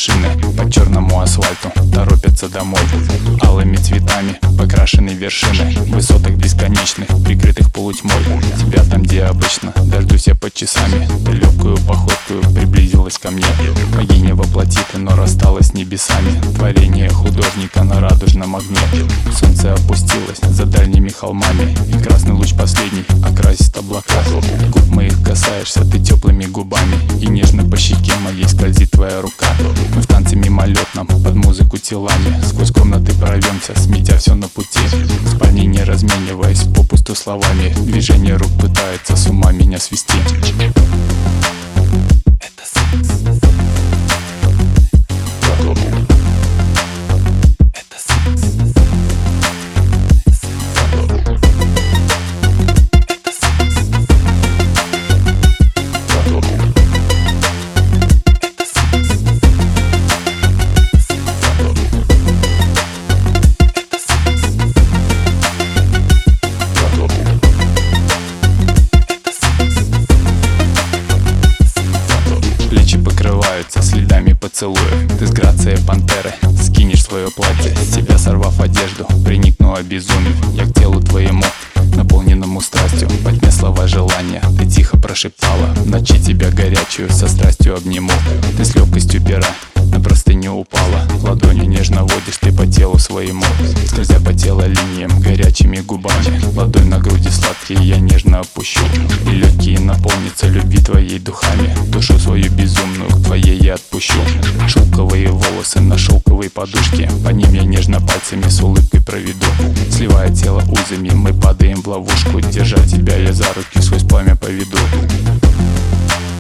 машины по черному асфальту торопятся домой. Алыми цветами покрашены вершины высоток бесконечных, прикрытых полутьмой. Тебя там, где обычно дождусь я под часами. Ты легкую походкою приблизилась ко мне. Богиня воплоти ты, но рассталась с небесами. Творение художника на радужном огне. Солнце опустилось за дальними холмами, и красный луч последний окрасит облака. Губ моих касаешься ты теплыми губами, и нежно по щеке моей скользит твоя рука. Мы в танце мимолетном под музыку телами сквозь комнаты прорвемся, сметя все на пути. В спальне не размениваясь попусту словами, движение рук пытается с ума меня свести. Это секс. Это секс. Плечи покрываются следами поцелуев. Ты с грацией пантеры скинешь свое платье, с себя сорвав одежду, приникну обезумев. Я к телу твоему, наполненному страстью. Во тьме слова желания ты тихо прошептала. В ночи тебя горячую со страстью обниму. Ты с легкостью пера на простыню упала. Ладонью нежно водишь ты по телу своему, скользя по телу линиям горячими губами. Ладонь на груди сладкие я нежно опущу, и легкие наполнятся любви твоей духами. Душу свою безумную к твоей я отпущу. Шелковые волосы на шелковой подушке, по ним я нежно пальцами с улыбкой проведу. Сливая тело узами, мы падаем в ловушку. Держа тебя я за руки сквозь пламя поведу.